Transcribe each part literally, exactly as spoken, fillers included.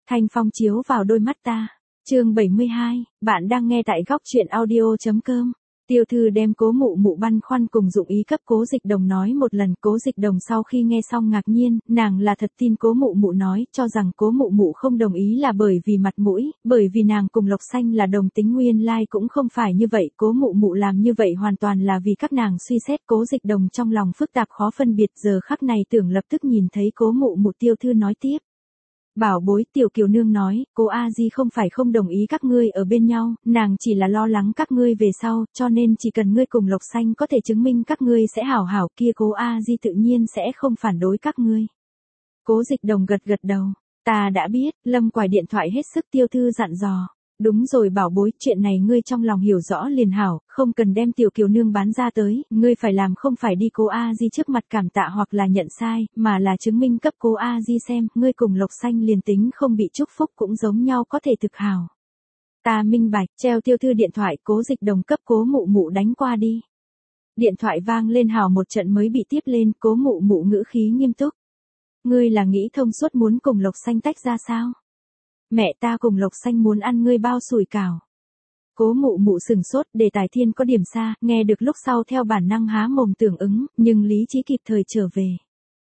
Thanh phong chiếu vào đôi mắt ta. Chương bảy mươi hai, bạn đang nghe tại góc truyện audio.com. Tiêu thư đem Cố Mụ Mụ băn khoăn cùng dụng ý cấp Cố Dịch Đồng nói một lần. Cố Dịch Đồng sau khi nghe xong ngạc nhiên, nàng là thật tin Cố Mụ Mụ nói, cho rằng Cố Mụ Mụ không đồng ý là bởi vì mặt mũi, bởi vì nàng cùng Lộc Xanh là đồng tính, nguyên lai cũng không phải như vậy. Cố Mụ Mụ làm như vậy hoàn toàn là vì các nàng suy xét. Cố Dịch Đồng trong lòng phức tạp khó phân biệt, giờ khắc này tưởng lập tức nhìn thấy Cố Mụ Mụ. Tiêu thư nói tiếp. Bảo bối, Tiểu Kiều Nương nói, cô A Di không phải không đồng ý các ngươi ở bên nhau, nàng chỉ là lo lắng các ngươi về sau, cho nên chỉ cần ngươi cùng Lộc Xanh có thể chứng minh các ngươi sẽ hảo hảo, kia cô A Di tự nhiên sẽ không phản đối các ngươi. Cố Dịch Đồng gật gật đầu, ta đã biết. Lâm quài điện thoại hết sức. Tiêu thư dặn dò. Đúng rồi bảo bối, chuyện này ngươi trong lòng hiểu rõ liền hảo, không cần đem Tiểu Kiều Nương bán ra tới, ngươi phải làm không phải đi cô A Di trước mặt cảm tạ hoặc là nhận sai, mà là chứng minh cấp cô A Di xem, ngươi cùng Lộc Xanh liền tính không bị chúc phúc cũng giống nhau có thể thực hảo. Ta minh bạch. Treo tiêu thư điện thoại. Cố Dịch Đồng cấp Cố Mụ Mụ đánh qua đi. Điện thoại vang lên hào một trận mới bị tiếp lên. Cố Mụ Mụ ngữ khí nghiêm túc. Ngươi là nghĩ thông suốt muốn cùng Lộc Xanh tách ra sao? Mẹ ta cùng Lộc Xanh muốn ăn ngươi bao sủi cảo. Cố Mụ Mụ sừng sốt, đề tài thiên có điểm xa, nghe được lúc sau theo bản năng há mồm tưởng ứng, nhưng lý trí kịp thời trở về.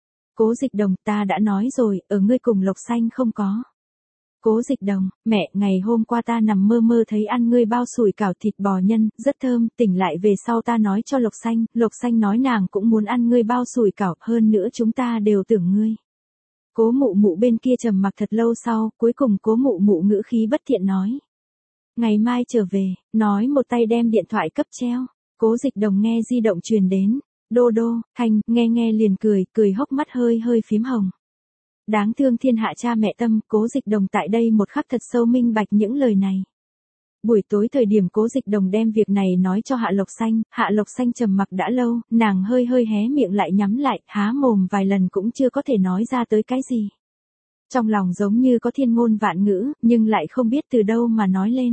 Cố Dịch Đồng, ta đã nói rồi, ở ngươi cùng Lộc Xanh không có. Cố Dịch Đồng, mẹ, ngày hôm qua ta nằm mơ mơ thấy ăn ngươi bao sủi cảo thịt bò nhân, rất thơm, tỉnh lại về sau ta nói cho Lộc Xanh, Lộc Xanh nói nàng cũng muốn ăn ngươi bao sủi cảo, hơn nữa chúng ta đều tưởng ngươi. Cố Mụ Mụ bên kia trầm mặc thật lâu sau, cuối cùng Cố Mụ Mụ ngữ khí bất thiện nói. Ngày mai trở về, nói một tay đem điện thoại cấp treo. Cố Dịch Đồng nghe di động truyền đến. Đô đô, Thanh, nghe nghe liền cười, cười hốc mắt hơi hơi phím hồng. Đáng thương thiên hạ cha mẹ tâm. Cố Dịch Đồng tại đây một khắc thật sâu minh bạch những lời này. Buổi tối thời điểm Cố Dịch Đồng đem việc này nói cho Hạ Lộc Xanh, Hạ Lộc Xanh trầm mặc đã lâu, nàng hơi hơi hé miệng lại nhắm lại, há mồm vài lần cũng chưa có thể nói ra tới cái gì. Trong lòng giống như có thiên ngôn vạn ngữ, nhưng lại không biết từ đâu mà nói lên.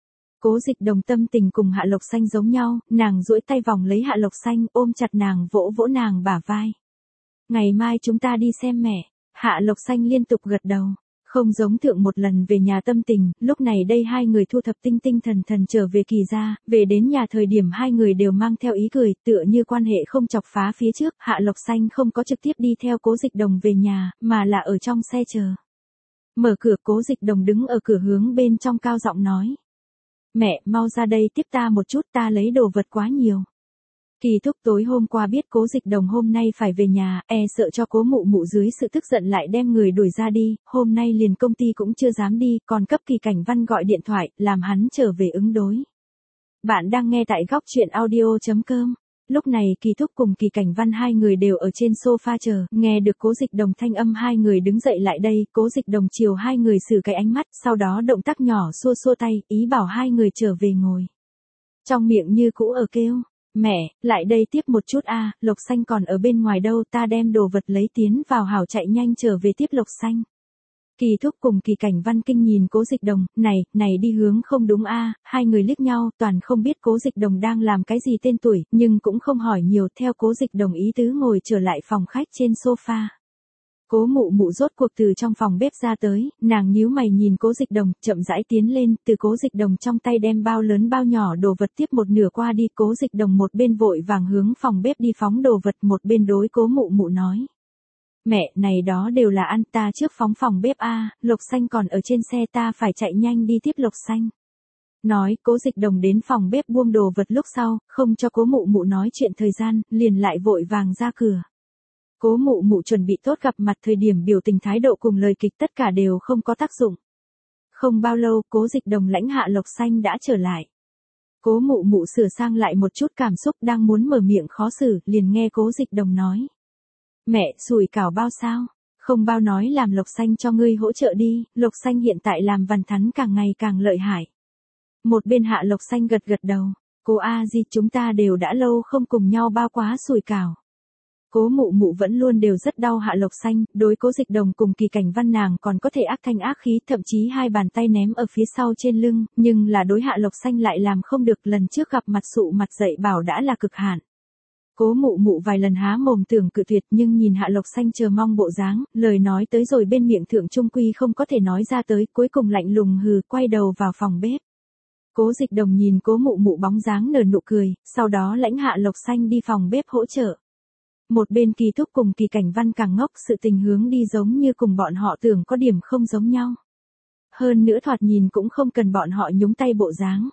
Cố Dịch Đồng tâm tình cùng Hạ Lộc Xanh giống nhau, nàng duỗi tay vòng lấy Hạ Lộc Xanh, ôm chặt nàng, vỗ vỗ nàng bả vai. Ngày mai chúng ta đi xem mẹ. Hạ Lộc Xanh liên tục gật đầu. Không giống thượng một lần về nhà tâm tình, lúc này đây hai người thu thập tinh tinh thần thần trở về Kỳ gia, về đến nhà thời điểm hai người đều mang theo ý cười, tựa như quan hệ không chọc phá phía trước. Hạ Lộc Xanh không có trực tiếp đi theo Cố Dịch Đồng về nhà, mà là ở trong xe chờ. Mở cửa. Cố Dịch Đồng đứng ở cửa hướng bên trong cao giọng nói. Mẹ, mau ra đây tiếp ta một chút, ta lấy đồ vật quá nhiều. Kỳ thúc tối hôm qua biết Cố Dịch Đồng hôm nay phải về nhà, e sợ cho Cố Mụ Mụ dưới sự tức giận lại đem người đuổi ra đi, hôm nay liền công ty cũng chưa dám đi, còn cấp Kỳ Cảnh Văn gọi điện thoại, làm hắn trở về ứng đối. Bạn đang nghe tại góc truyện audio.com. Lúc này Kỳ thúc cùng Kỳ Cảnh Văn hai người đều ở trên sofa chờ, nghe được Cố Dịch Đồng thanh âm hai người đứng dậy lại đây, Cố Dịch Đồng chiều hai người xử cái ánh mắt, sau đó động tác nhỏ xua xua tay, ý bảo hai người trở về ngồi. Trong miệng như cũ ở kêu. Mẹ, lại đây tiếp một chút a, Lộc Xanh còn ở bên ngoài đâu, ta đem đồ vật lấy tiến vào hảo chạy nhanh trở về tiếp Lộc Xanh. Kỳ thúc cùng Kỳ Cảnh Văn kinh nhìn Cố Dịch Đồng, này, này đi hướng không đúng a, hai người liếc nhau, toàn không biết Cố Dịch Đồng đang làm cái gì tên tuổi, nhưng cũng không hỏi nhiều, theo Cố Dịch Đồng ý tứ ngồi trở lại phòng khách trên sofa. Cố Mụ Mụ rốt cuộc từ trong phòng bếp ra tới, nàng nhíu mày nhìn Cố Dịch Đồng, chậm rãi tiến lên, từ Cố Dịch Đồng trong tay đem bao lớn bao nhỏ đồ vật tiếp một nửa qua đi. Cố Dịch Đồng một bên vội vàng hướng phòng bếp đi phóng đồ vật, một bên đối Cố Mụ Mụ nói. Mẹ, này đó đều là ăn, ta trước phóng phòng bếp a, Lộc Xanh còn ở trên xe, ta phải chạy nhanh đi tiếp Lộc Xanh. Nói, Cố Dịch Đồng đến phòng bếp buông đồ vật lúc sau, không cho Cố Mụ Mụ nói chuyện thời gian, liền lại vội vàng ra cửa. Cố Mụ Mụ chuẩn bị tốt gặp mặt thời điểm biểu tình thái độ cùng lời kịch tất cả đều không có tác dụng. Không bao lâu, Cố Dịch Đồng lãnh Hạ Lộc Xanh đã trở lại. Cố Mụ Mụ sửa sang lại một chút cảm xúc đang muốn mở miệng khó xử, liền nghe Cố Dịch Đồng nói. Mẹ, sủi cảo bao sao? Không bao nói làm Lộc Xanh cho ngươi hỗ trợ đi, Lộc Xanh hiện tại làm vằn thắn càng ngày càng lợi hại. Một bên Hạ Lộc Xanh gật gật đầu. Cô A Di, chúng ta đều đã lâu không cùng nhau bao quá sủi cảo. Cố Mụ Mụ vẫn luôn đều rất đau Hạ Lộc Xanh, đối Cố Dịch Đồng cùng Kỳ Cảnh Văn nàng còn có thể ác thanh ác khí, thậm chí hai bàn tay ném ở phía sau trên lưng, nhưng là đối Hạ Lộc Xanh lại làm không được, lần trước gặp mặt sụ mặt dậy bảo đã là cực hạn. Cố mụ mụ vài lần há mồm tưởng cự tuyệt nhưng nhìn Hạ Lộc Xanh chờ mong bộ dáng, lời nói tới rồi bên miệng thượng trung quy không có thể nói ra tới, cuối cùng lạnh lùng hừ, quay đầu vào phòng bếp. Cố Dịch Đồng nhìn cố mụ mụ bóng dáng nở nụ cười, sau đó lãnh Hạ Lộc Xanh đi phòng bếp hỗ trợ. Một bên Kỳ Thúc cùng Kỳ Cảnh Văn càng ngốc, sự tình hướng đi giống như cùng bọn họ tưởng có điểm không giống nhau. Hơn nữa thoạt nhìn cũng không cần bọn họ nhúng tay bộ dáng.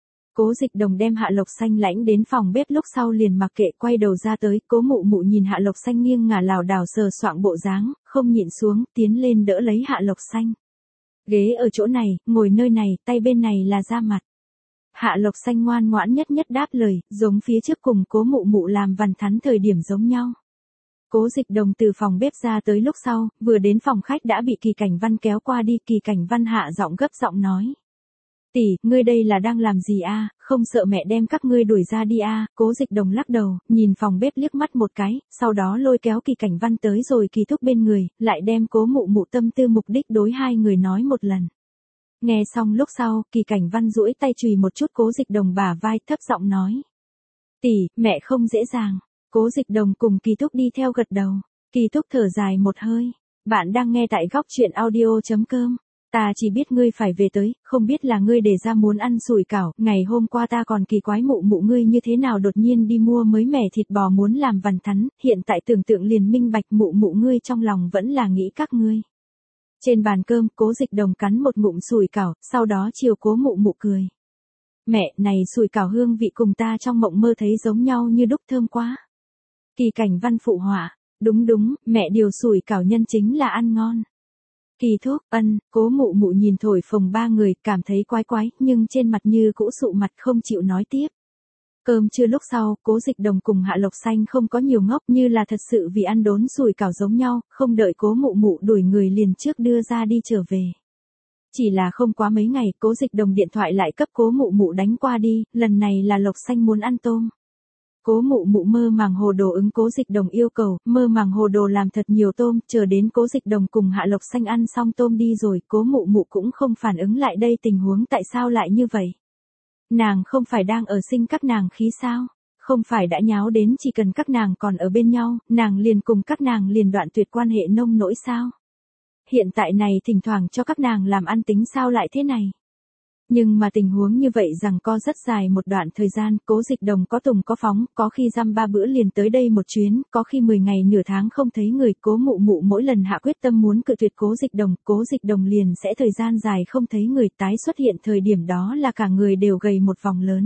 Cố Dịch Đồng đem Hạ Lộc Xanh lãnh đến phòng bếp lúc sau liền mặc kệ quay đầu ra tới, cố mụ mụ nhìn Hạ Lộc Xanh nghiêng ngả lảo đảo sờ soạng bộ dáng, không nhịn xuống, tiến lên đỡ lấy Hạ Lộc Xanh. Ghế ở chỗ này, ngồi nơi này, tay bên này là da mặt. Hạ Lộc Xanh ngoan ngoãn nhất nhất đáp lời, giống phía trước cùng cố mụ mụ làm vằn thắn thời điểm giống nhau. Cố Dịch Đồng từ phòng bếp ra tới lúc sau, vừa đến phòng khách đã bị Kỳ Cảnh Văn kéo qua đi, Kỳ Cảnh Văn hạ giọng gấp giọng nói. Tỷ, ngươi đây là đang làm gì a? Không sợ mẹ đem các ngươi đuổi ra đi a? Cố Dịch Đồng lắc đầu, nhìn phòng bếp liếc mắt một cái, sau đó lôi kéo Kỳ Cảnh Văn tới rồi Kỳ Thúc bên người, lại đem cố mụ mụ tâm tư mục đích đối hai người nói một lần. Nghe xong lúc sau, Kỳ Cảnh Văn duỗi tay chùy một chút Cố Dịch Đồng bả vai, thấp giọng nói. Tỷ, mẹ không dễ dàng. Cố Dịch Đồng cùng Kỳ Thúc đi theo gật đầu. Kỳ Thúc thở dài một hơi. Bạn đang nghe tại góc truyện audio chấm com. Ta chỉ biết ngươi phải về tới, không biết là ngươi để ra muốn ăn sủi cảo, ngày hôm qua ta còn kỳ quái mụ mụ ngươi như thế nào đột nhiên đi mua mới mẻ thịt bò muốn làm vằn thắn, hiện tại tưởng tượng liền minh bạch mụ mụ ngươi trong lòng vẫn là nghĩ các ngươi. Trên bàn cơm, Cố Dịch Đồng cắn một ngụm sủi cảo, sau đó chiều cố mụ mụ cười. Mẹ, này sủi cảo hương vị cùng ta trong mộng mơ thấy giống nhau như đúc, thơm quá. Kỳ Cảnh Văn phụ họa, đúng đúng, mẹ điều sủi cảo nhân chính là ăn ngon. Kỳ Thúc, ân, cố mụ mụ nhìn thổi phồng ba người, cảm thấy quái quái, nhưng trên mặt như cũ sụ mặt không chịu nói tiếp. Cơm trưa lúc sau, Cố Dịch Đồng cùng Hạ Lộc Xanh không có nhiều ngốc, như là thật sự vì ăn đốn sủi cảo giống nhau, không đợi cố mụ mụ đuổi người liền trước đưa ra đi trở về. Chỉ là không quá mấy ngày, Cố Dịch Đồng điện thoại lại cấp cố mụ mụ đánh qua đi, lần này là Lộc Xanh muốn ăn tôm. Cố mụ mụ mơ màng hồ đồ ứng Cố Dịch Đồng yêu cầu, mơ màng hồ đồ làm thật nhiều tôm, chờ đến Cố Dịch Đồng cùng Hạ Lộc Xanh ăn xong tôm đi rồi, cố mụ mụ cũng không phản ứng lại đây tình huống tại sao lại như vậy. Nàng không phải đang ở sinh các nàng khí sao, không phải đã nháo đến chỉ cần các nàng còn ở bên nhau, nàng liền cùng các nàng liền đoạn tuyệt quan hệ nông nỗi sao. Hiện tại này thỉnh thoảng cho các nàng làm ăn tính sao lại thế này. Nhưng mà tình huống như vậy rằng có rất dài một đoạn thời gian, Cố Dịch Đồng có tùng có phóng, có khi dăm ba bữa liền tới đây một chuyến, có khi mười ngày nửa tháng không thấy người, cố mụ mụ mỗi lần hạ quyết tâm muốn cự tuyệt Cố Dịch Đồng, Cố Dịch Đồng liền sẽ thời gian dài không thấy người, tái xuất hiện thời điểm đó là cả người đều gầy một vòng lớn.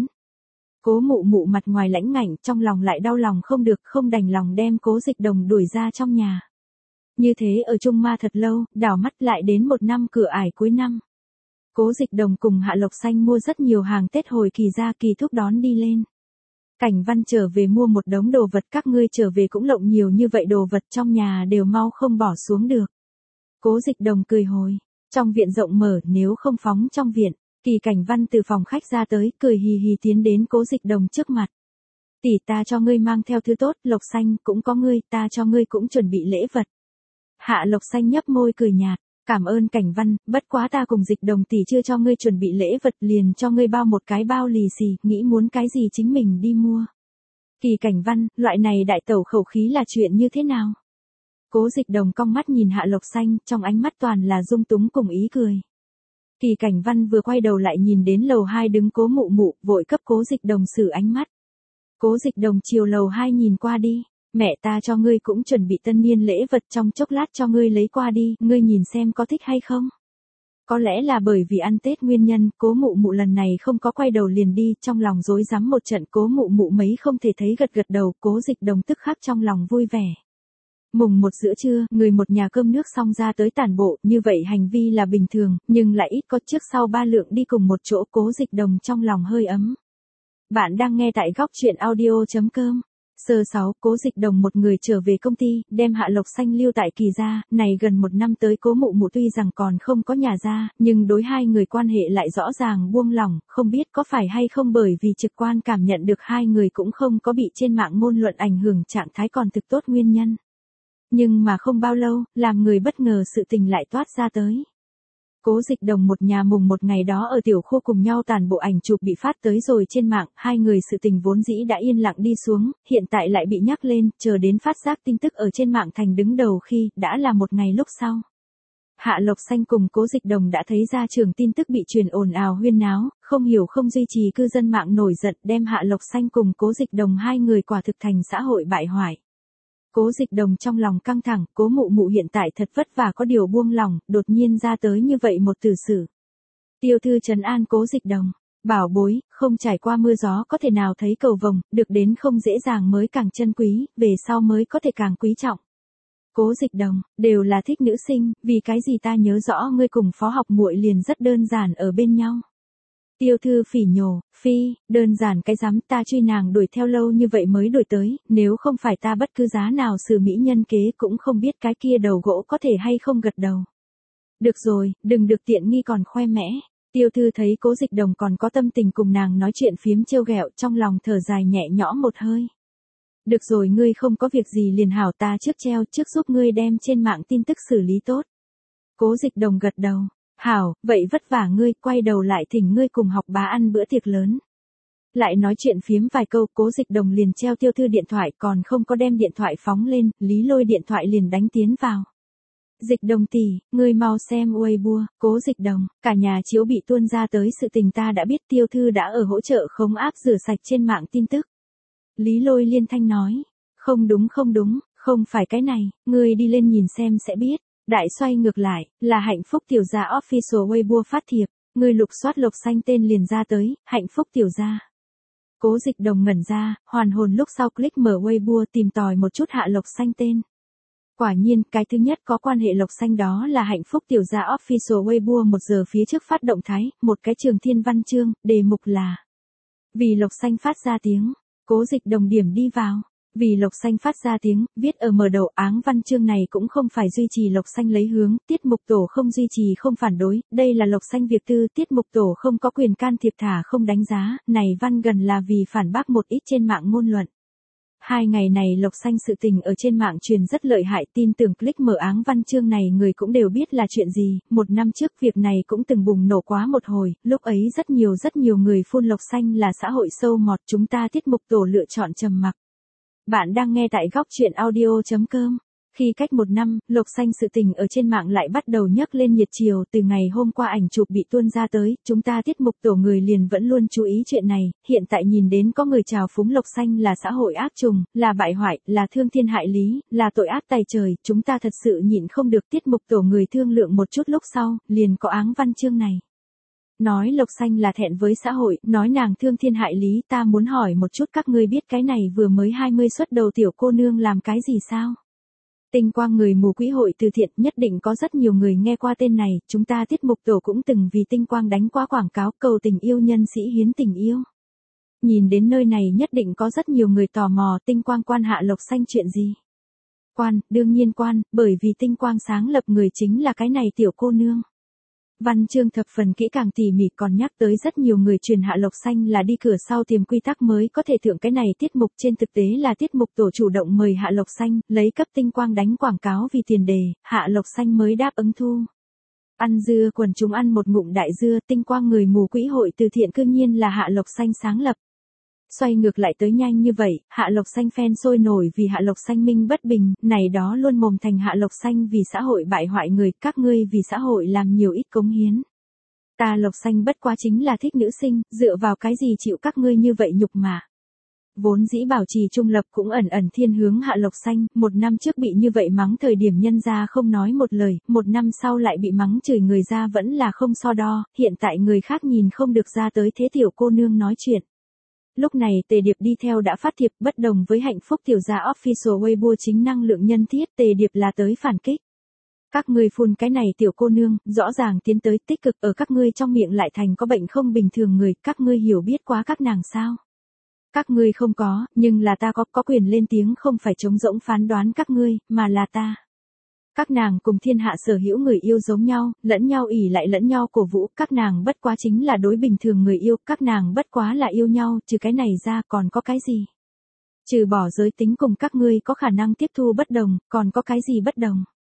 Cố mụ mụ mặt ngoài lãnh ngạnh, trong lòng lại đau lòng không được, không đành lòng đem Cố Dịch Đồng đuổi ra trong nhà. Như thế ở Trung Ma thật lâu, đảo mắt lại đến một năm cửa ải cuối năm. Cố Dịch Đồng cùng Hạ Lộc Xanh mua rất nhiều hàng Tết hồi kỳ ra, Kỳ Thúc đón đi lên. Cảnh Văn trở về mua một đống đồ vật, các ngươi trở về cũng lộng nhiều như vậy đồ vật trong nhà đều mau không bỏ xuống được. Cố Dịch Đồng cười hồi, trong viện rộng mở nếu không phóng trong viện, Kỳ Cảnh Văn từ phòng khách ra tới, cười hì hì tiến đến Cố Dịch Đồng trước mặt. Tỷ, ta cho ngươi mang theo thứ tốt, Lộc Xanh cũng có ngươi, ta cho ngươi cũng chuẩn bị lễ vật. Hạ Lộc Xanh nhấp môi cười nhạt. Cảm ơn Cảnh Văn, bất quá ta cùng Dịch Đồng tỷ chưa cho ngươi chuẩn bị lễ vật, liền cho ngươi bao một cái bao lì xì, nghĩ muốn cái gì chính mình đi mua. Kỳ Cảnh Văn, loại này đại tẩu khẩu khí là chuyện như thế nào? Cố Dịch Đồng cong mắt nhìn Hạ Lộc Xanh, trong ánh mắt toàn là dung túng cùng ý cười. Kỳ Cảnh Văn vừa quay đầu lại nhìn đến lầu hai đứng cố mụ mụ, vội cấp Cố Dịch Đồng xử ánh mắt. Cố Dịch Đồng chiều lầu hai nhìn qua đi. Mẹ ta cho ngươi cũng chuẩn bị tân niên lễ vật, trong chốc lát cho ngươi lấy qua đi, ngươi nhìn xem có thích hay không. Có lẽ là bởi vì ăn Tết nguyên nhân, cố mụ mụ lần này không có quay đầu liền đi, trong lòng rối rắm một trận, cố mụ mụ mấy không thể thấy gật gật đầu, Cố Dịch Đồng tức khắc trong lòng vui vẻ. Mùng một giữa trưa, người một nhà cơm nước xong ra tới tản bộ, như vậy hành vi là bình thường, nhưng lại ít có trước sau ba lượng đi cùng một chỗ, Cố Dịch Đồng trong lòng hơi ấm. Bạn đang nghe tại góc truyện audio chấm com. Sơ sáu, Cố Dịch Đồng một người trở về công ty, đem Hạ Lộc Xanh lưu tại Kỳ gia, này gần một năm tới cố mụ mụ tuy rằng còn không có nhà ra, nhưng đối hai người quan hệ lại rõ ràng buông lỏng, không biết có phải hay không bởi vì trực quan cảm nhận được hai người cũng không có bị trên mạng ngôn luận ảnh hưởng trạng thái còn thực tốt nguyên nhân. Nhưng mà không bao lâu, làm người bất ngờ sự tình lại toát ra tới. Cố Dịch Đồng một nhà mùng một ngày đó ở tiểu khu cùng nhau tàn bộ ảnh chụp bị phát tới rồi trên mạng, hai người sự tình vốn dĩ đã yên lặng đi xuống, hiện tại lại bị nhắc lên, chờ đến phát giác tin tức ở trên mạng thành đứng đầu khi, đã là một ngày lúc sau. Hạ Lộc Xanh cùng Cố Dịch Đồng đã thấy ra trường tin tức bị truyền ồn ào huyên náo, không hiểu không duy trì cư dân mạng nổi giận đem Hạ Lộc Xanh cùng Cố Dịch Đồng hai người quả thực thành xã hội bại hoại. Cố Dịch Đồng trong lòng căng thẳng, Cố mụ mụ hiện tại thật vất vả có điều buông lòng, đột nhiên ra tới như vậy một tử sự. Tiêu thư trấn an Cố Dịch Đồng, bảo bối, không trải qua mưa gió có thể nào thấy cầu vồng, được đến không dễ dàng mới càng chân quý, về sau mới có thể càng quý trọng. Cố Dịch Đồng, đều là thích nữ sinh, vì cái gì ta nhớ rõ ngươi cùng phó học muội liền rất đơn giản ở bên nhau. Tiêu thư phỉ nhổ, phi, đơn giản cái rắm, ta truy nàng đuổi theo lâu như vậy mới đuổi tới, nếu không phải ta bất cứ giá nào xử mỹ nhân kế cũng không biết cái kia đầu gỗ có thể hay không gật đầu. Được rồi, đừng được tiện nghi còn khoe mẽ. Tiêu thư thấy Cố Dịch Đồng còn có tâm tình cùng nàng nói chuyện phiếm trêu ghẹo, trong lòng thở dài nhẹ nhõm một hơi. Được rồi, ngươi không có việc gì liền hảo, ta trước treo, trước giúp ngươi đem trên mạng tin tức xử lý tốt. Cố Dịch Đồng gật đầu. Hảo, vậy vất vả ngươi, quay đầu lại thỉnh ngươi cùng học bá ăn bữa tiệc lớn. Lại nói chuyện phiếm vài câu, Cố Dịch Đồng liền treo tiêu thư điện thoại, còn không có đem điện thoại phóng lên, Lý Lôi điện thoại liền đánh tiến vào. Dịch Đồng tỷ, ngươi mau xem Weibo, Cố Dịch Đồng, cả nhà chiếu bị tuôn ra tới sự tình ta đã biết, tiêu thư đã ở hỗ trợ khống áp rửa sạch trên mạng tin tức. Lý Lôi liên thanh nói, không đúng không đúng, không phải cái này, ngươi đi lên nhìn xem sẽ biết. Đại xoay ngược lại, là Hạnh Phúc Tiểu Gia Official Weibo phát thiệp, người lục soát Lộc Xanh tên liền ra tới, Hạnh Phúc Tiểu Gia. Cố Dịch Đồng ngẩn ra, hoàn hồn lúc sau click mở Weibo tìm tòi một chút Hạ Lộc Xanh tên. Quả nhiên, cái thứ nhất có quan hệ Lộc Xanh đó là Hạnh Phúc Tiểu Gia Official Weibo một giờ phía trước phát động thái, một cái trường thiên văn chương, đề mục là vì Lộc Xanh phát ra tiếng, Cố Dịch Đồng điểm đi vào. Vì Lộc Xanh phát ra tiếng, viết ở mở đầu áng văn chương này cũng không phải duy trì Lộc Xanh lấy hướng, tiết mục tổ không duy trì không phản đối, đây là Lộc Xanh việc tư, tiết mục tổ không có quyền can thiệp thả không đánh giá, này văn gần là vì phản bác một ít trên mạng ngôn luận. Hai ngày này Lộc Xanh sự tình ở trên mạng truyền rất lợi hại, tin tưởng click mở áng văn chương này người cũng đều biết là chuyện gì, một năm trước việc này cũng từng bùng nổ quá một hồi, lúc ấy rất nhiều rất nhiều người phun Lộc Xanh là xã hội sâu mọt, chúng ta tiết mục tổ lựa chọn trầm mặc. Bạn đang nghe tại góc truyện audio chấm com. Khi cách một năm, Lộc Xanh sự tình ở trên mạng lại bắt đầu nhấc lên nhiệt chiều, từ ngày hôm qua ảnh chụp bị tuôn ra tới, chúng ta tiết mục tổ người liền vẫn luôn chú ý chuyện này, hiện tại nhìn đến có người trào phúng Lộc Xanh là xã hội ác trùng, là bại hoại, là thương thiên hại lý, là tội ác tày trời, chúng ta thật sự nhịn không được, tiết mục tổ người thương lượng một chút lúc sau, liền có áng văn chương này. Nói Lộc Xanh là thẹn với xã hội, nói nàng thương thiên hại lý, ta muốn hỏi một chút các ngươi biết cái này vừa mới hai mươi xuất đầu tiểu cô nương làm cái gì sao? Tinh Quang người mù quỹ hội từ thiện, nhất định có rất nhiều người nghe qua tên này, chúng ta tiết mục tổ cũng từng vì Tinh Quang đánh qua quảng cáo cầu tình yêu nhân sĩ hiến tình yêu. Nhìn đến nơi này nhất định có rất nhiều người tò mò Tinh Quang quan Hạ Lộc Xanh chuyện gì? Quan, đương nhiên quan, bởi vì Tinh Quang sáng lập người chính là cái này tiểu cô nương. Văn chương thập phần kỹ càng tỉ mỉ, còn nhắc tới rất nhiều người truyền Hạ Lộc Xanh là đi cửa sau tìm quy tắc mới có thể thượng cái này tiết mục, trên thực tế là tiết mục tổ chủ động mời Hạ Lộc Xanh, lấy cấp Tinh Quang đánh quảng cáo vì tiền đề, Hạ Lộc Xanh mới đáp ứng thu. Ăn dưa quần chúng ăn một ngụm đại dưa, Tinh Quang người mù quỹ hội từ thiện cư nhiên là Hạ Lộc Xanh sáng lập. Xoay ngược lại tới nhanh như vậy, Hạ Lộc Xanh fan sôi nổi vì Hạ Lộc Xanh minh bất bình, này đó luôn mồm thành Hạ Lộc Xanh vì xã hội bại hoại người, các ngươi vì xã hội làm nhiều ít cống hiến. Ta Lộc Xanh bất quá chính là thích nữ sinh, dựa vào cái gì chịu các ngươi như vậy nhục mà. Vốn dĩ bảo trì trung lập cũng ẩn ẩn thiên hướng Hạ Lộc Xanh, một năm trước bị như vậy mắng thời điểm nhân ra không nói một lời, một năm sau lại bị mắng chửi người ra vẫn là không so đo, hiện tại người khác nhìn không được ra tới thế tiểu cô nương nói chuyện. Lúc này Tề Điệp đi theo đã phát thiệp, bất đồng với Hạnh Phúc Tiểu Gia Official Weibo chính năng lượng nhân thiết, Tề Điệp là tới phản kích. Các ngươi phun cái này tiểu cô nương, rõ ràng tiến tới tích cực, ở các ngươi trong miệng lại thành có bệnh không bình thường người, các ngươi hiểu biết quá các nàng sao? Các ngươi không có, nhưng là ta có, có quyền lên tiếng, không phải trống rỗng phán đoán các ngươi, mà là ta. Các nàng cùng thiên hạ sở hữu người yêu giống nhau, lẫn nhau ỷ lại lẫn nhau cổ vũ, các nàng bất quá chính là đối bình thường người yêu, các nàng bất quá là yêu nhau, trừ cái này ra còn có cái gì? Trừ bỏ giới tính cùng các ngươi có khả năng tiếp thu bất đồng, còn có cái gì bất đồng?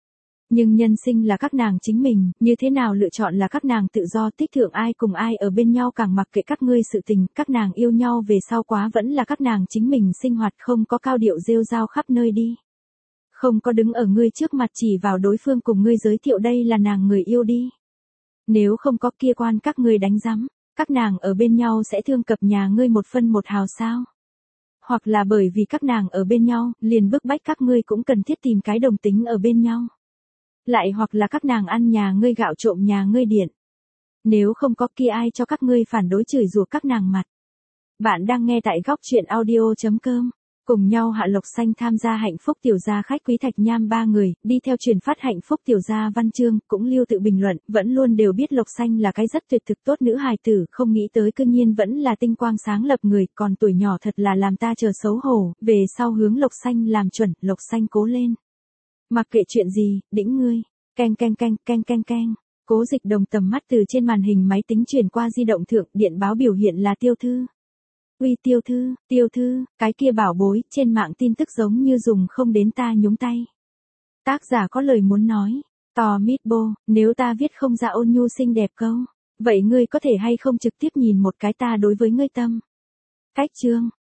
Nhưng nhân sinh là các nàng chính mình, như thế nào lựa chọn là các nàng tự do, tích thượng ai cùng ai ở bên nhau càng mặc kệ các ngươi sự tình, các nàng yêu nhau về sau quá vẫn là các nàng chính mình sinh hoạt, không có cao điệu rêu rao khắp nơi đi. Không có đứng ở ngươi trước mặt chỉ vào đối phương cùng ngươi giới thiệu đây là nàng người yêu đi. Nếu không có kia quan các ngươi đánh rắm, các nàng ở bên nhau sẽ thương cập nhà ngươi một phân một hào sao? Hoặc là bởi vì các nàng ở bên nhau, liền bức bách các ngươi cũng cần thiết tìm cái đồng tính ở bên nhau. Lại hoặc là các nàng ăn nhà ngươi gạo trộm nhà ngươi điện. Nếu không có kia ai cho các ngươi phản đối chửi rủa các nàng mặt. Bạn đang nghe tại góc truyện audio chấm com. Cùng nhau Hạ Lộc Xanh tham gia hạnh phúc tiểu gia khách quý Thạch Nham ba người, đi theo truyền phát hạnh phúc tiểu gia văn chương, cũng lưu tự bình luận, vẫn luôn đều biết Lộc Xanh là cái rất tuyệt thực tốt nữ hài tử, không nghĩ tới cư nhiên vẫn là tinh quang sáng lập người, còn tuổi nhỏ thật là làm ta chờ xấu hổ, về sau hướng Lộc Xanh làm chuẩn, Lộc Xanh cố lên. Mặc kệ chuyện gì, đĩnh ngươi, keng keng keng keng keng keng. Cố Dịch Đồng tầm mắt từ trên màn hình máy tính truyền qua di động thượng, điện báo biểu hiện là Tiêu Thư. Uy Tiêu Thư, Tiêu Thư, cái kia bảo bối, trên mạng tin tức giống như dùng không đến ta nhúng tay. Tác giả có lời muốn nói, tò mít bô, nếu ta viết không ra ôn nhu xinh đẹp câu, vậy ngươi có thể hay không trực tiếp nhìn một cái ta đối với ngươi tâm. Cách chương,